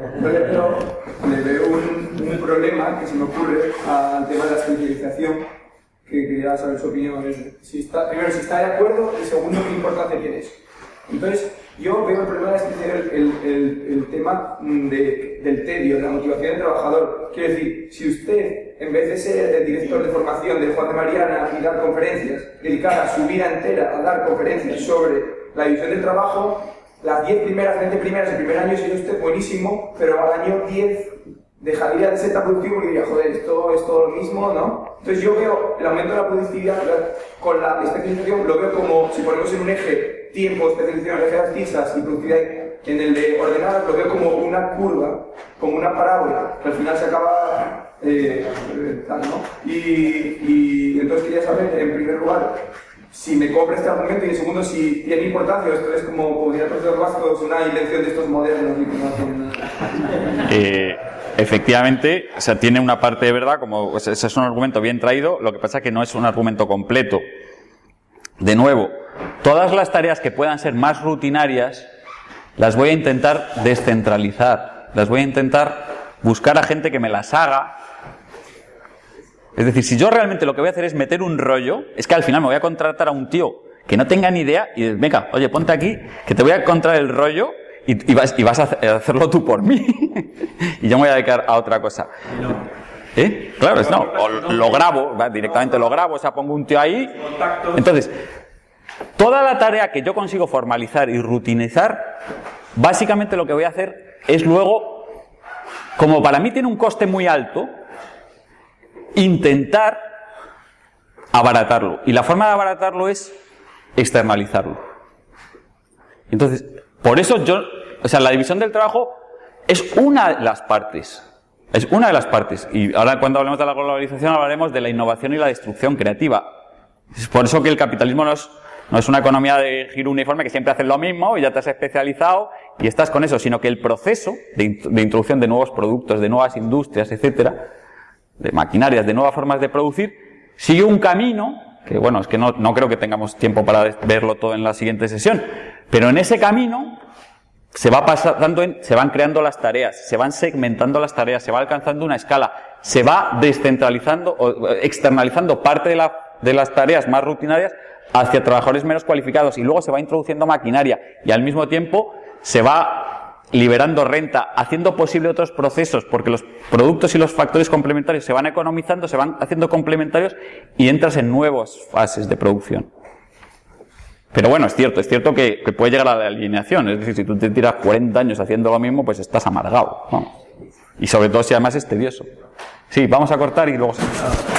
le veo un problema que se me ocurre al tema de la especialización, que quería saber su opinión. Primero, si está de acuerdo, y segundo, qué importancia tiene eso. Entonces, yo veo el problema de el tema del tedio, de la motivación del trabajador. Quiero decir, si usted, en vez de ser el director de formación de Juan de Mariana y dar conferencias, dedicara su vida entera a dar conferencias sobre la división del trabajo, las 10 primeras, 20 primeras, el primer año sería usted buenísimo, pero al año 10 dejaría de ser tan productivo y diría, joder, esto es todo lo mismo, ¿no? Entonces yo veo el aumento de la productividad con la especialización, lo veo como, si ponemos en un eje tiempo, especialización, eje de artistas y productividad en el de ordenadas, lo veo como una curva, como una parábola, que al final se acaba tal, ¿no? Y entonces quería saber, en primer lugar, si me compra este argumento y en segundo, si tiene importancia, esto es como diría el profesor Bastos, una invención de estos modernos y que no hacen nada. Efectivamente, o sea, tiene una parte de verdad, como ese es un argumento bien traído, lo que pasa es que no es un argumento completo. De nuevo, todas las tareas que puedan ser más rutinarias, las voy a intentar descentralizar, las voy a intentar buscar a gente que me las haga. Es decir, si yo realmente lo que voy a hacer es meter un rollo, es que al final me voy a contratar a un tío que no tenga ni idea y venga, oye, ponte aquí, que te voy a encontrar el rollo y vas a hacerlo tú por mí. Y yo me voy a dedicar a otra cosa. Claro, no, o lo grabo, directamente lo grabo, o sea, pongo un tío ahí. Entonces, toda la tarea que yo consigo formalizar y rutinizar, básicamente lo que voy a hacer es luego, como para mí tiene un coste muy alto, intentar abaratarlo. Y la forma de abaratarlo es externalizarlo. Entonces, por eso la división del trabajo es una de las partes. Es una de las partes. Y ahora cuando hablemos de la globalización hablaremos de la innovación y la destrucción creativa. Es por eso que el capitalismo no es una economía de giro uniforme que siempre haces lo mismo y ya te has especializado y estás con eso, sino que el proceso de introducción de nuevos productos, de nuevas industrias, etcétera, de maquinarias, de nuevas formas de producir, sigue un camino que, bueno, es que no creo que tengamos tiempo para verlo todo en la siguiente sesión, pero en ese camino se van creando las tareas, se van segmentando las tareas, se va alcanzando una escala, se va descentralizando o externalizando parte de las tareas más rutinarias hacia trabajadores menos cualificados y luego se va introduciendo maquinaria y al mismo tiempo se va liberando renta, haciendo posible otros procesos porque los productos y los factores complementarios se van economizando, se van haciendo complementarios y entras en nuevas fases de producción. Pero bueno, es cierto que puede llegar a la alineación, es decir, si tú te tiras 40 años haciendo lo mismo, pues estás amargado, vamos. Y sobre todo si además es tedioso. Sí, vamos a cortar y luego se...